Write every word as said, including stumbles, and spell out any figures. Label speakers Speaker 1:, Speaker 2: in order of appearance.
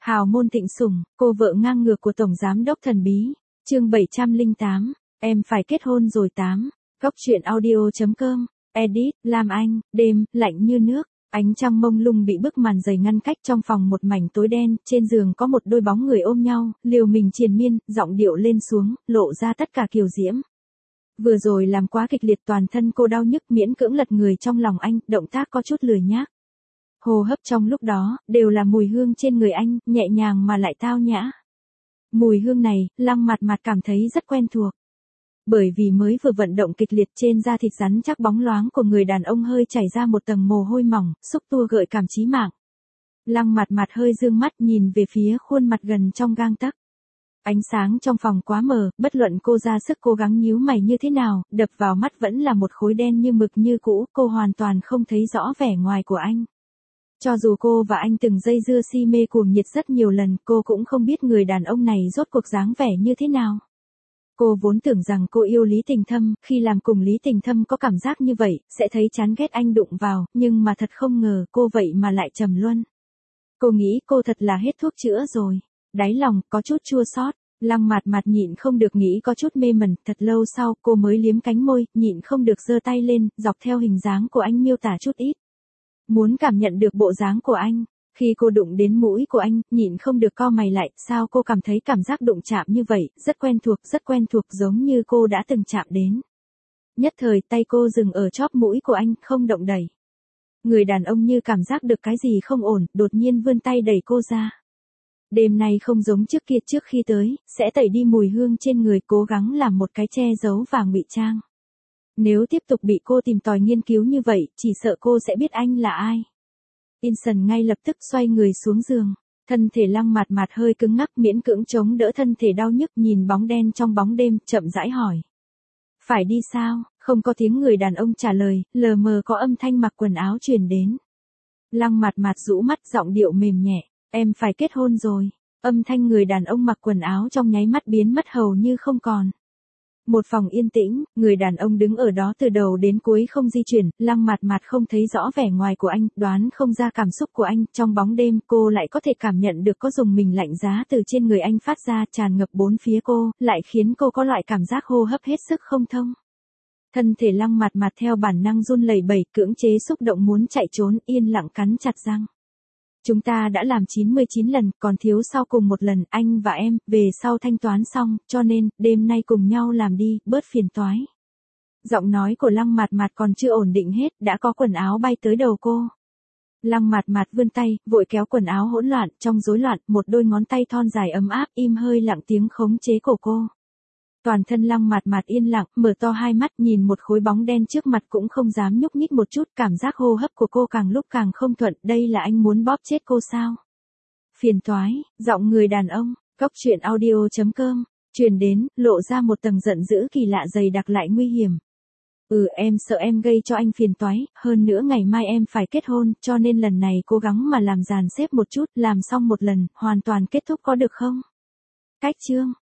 Speaker 1: Hào môn thịnh sủng, cô vợ ngang ngược của Tổng Giám đốc thần bí. Chương bảy trăm lẻ tám, em phải kết hôn rồi tám. Góc truyện audio.com, edit, Lam Anh, đêm, lạnh như nước. Ánh trăng mông lung bị bức màn dày ngăn cách trong phòng một mảnh tối đen, trên giường có một đôi bóng người ôm nhau, liều mình triền miên, giọng điệu lên xuống, lộ ra tất cả kiều diễm. Vừa rồi làm quá kịch liệt, toàn thân cô đau nhức, miễn cưỡng lật người trong lòng anh, động tác có chút lười nhác. Hô hấp trong lúc đó, đều là mùi hương trên người anh, nhẹ nhàng mà lại tao nhã. Mùi hương này, Lăng Mạt Mạt cảm thấy rất quen thuộc. Bởi vì mới vừa vận động kịch liệt, trên da thịt rắn chắc bóng loáng của người đàn ông hơi chảy ra một tầng mồ hôi mỏng, xúc tua gợi cảm chí mạng. Lăng Mạt Mạt hơi dương mắt nhìn về phía khuôn mặt gần trong gang tấc. Ánh sáng trong phòng quá mờ, bất luận cô ra sức cố gắng nhíu mày như thế nào, đập vào mắt vẫn là một khối đen như mực như cũ, cô hoàn toàn không thấy rõ vẻ ngoài của anh. Cho dù cô và anh từng dây dưa si mê cuồng nhiệt rất nhiều lần, cô cũng không biết người đàn ông này rốt cuộc dáng vẻ như thế nào. Cô vốn tưởng rằng cô yêu Lý Tình Thâm, khi làm cùng Lý Tình Thâm có cảm giác như vậy, sẽ thấy chán ghét anh đụng vào, nhưng mà thật không ngờ cô vậy mà lại trầm luân. Cô nghĩ cô thật là hết thuốc chữa rồi. Đáy lòng có chút chua xót. Lăng Mạt Mạt nhịn không được nghĩ có chút mê mẩn, thật lâu sau cô mới liếm cánh môi, nhịn không được giơ tay lên, dọc theo hình dáng của anh miêu tả chút ít. Muốn cảm nhận được bộ dáng của anh. Khi cô đụng đến mũi của anh, nhịn không được cau mày lại, sao cô cảm thấy cảm giác đụng chạm như vậy, rất quen thuộc, rất quen thuộc, giống như cô đã từng chạm đến. Nhất thời tay cô dừng ở chóp mũi của anh, không động đẩy. Người đàn ông như cảm giác được cái gì không ổn, đột nhiên vươn tay đẩy cô ra. Đêm nay không giống trước kia, trước khi tới, sẽ tẩy đi mùi hương trên người, cố gắng làm một cái che giấu vàng ngụy trang. Nếu tiếp tục bị cô tìm tòi nghiên cứu như vậy, chỉ sợ cô sẽ biết anh là ai. Inson ngay lập tức xoay người xuống giường. Thân thể Lăng Mạt Mạt hơi cứng ngắc, miễn cưỡng chống đỡ thân thể đau nhức, nhìn bóng đen trong bóng đêm, chậm rãi hỏi. Phải đi sao? Không có tiếng người đàn ông trả lời, lờ mờ có âm thanh mặc quần áo truyền đến. Lăng Mạt Mạt rũ mắt, giọng điệu mềm nhẹ. Em phải kết hôn rồi. Âm thanh người đàn ông mặc quần áo trong nháy mắt biến mất hầu như không còn. Một phòng yên tĩnh, người đàn ông đứng ở đó từ đầu đến cuối không di chuyển, Lăng Mạt Mạt không thấy rõ vẻ ngoài của anh, đoán không ra cảm xúc của anh, trong bóng đêm cô lại có thể cảm nhận được có dùng mình lạnh giá từ trên người anh phát ra, tràn ngập bốn phía cô, lại khiến cô có loại cảm giác hô hấp hết sức không thông. Thân thể Lăng Mạt Mạt theo bản năng run lẩy bẩy, cưỡng chế xúc động muốn chạy trốn, yên lặng cắn chặt răng. Chúng ta đã làm chín mươi chín lần, còn thiếu sau cùng một lần, anh và em, về sau thanh toán xong, cho nên, đêm nay cùng nhau làm đi, bớt phiền toái. Giọng nói của Lăng Mạt Mạt còn chưa ổn định hết, đã có quần áo bay tới đầu cô. Lăng Mạt Mạt vươn tay, vội kéo quần áo hỗn loạn, trong rối loạn, một đôi ngón tay thon dài ấm áp, im hơi lặng tiếng khống chế cổ cô. Toàn thân Lăng Mạt Mạt yên lặng, mở to hai mắt nhìn một khối bóng đen trước mặt cũng không dám nhúc nhích một chút, cảm giác hô hấp của cô càng lúc càng không thuận, đây là anh muốn bóp chết cô sao? Phiền toái, giọng người đàn ông, góc truyện audio.com, truyền đến, lộ ra một tầng giận dữ kỳ lạ dày đặc lại nguy hiểm. Ừ, em sợ em gây cho anh phiền toái, hơn nữa ngày mai em phải kết hôn, cho nên lần này cố gắng mà làm dàn xếp một chút, làm xong một lần, hoàn toàn kết thúc có được không? Cách chương.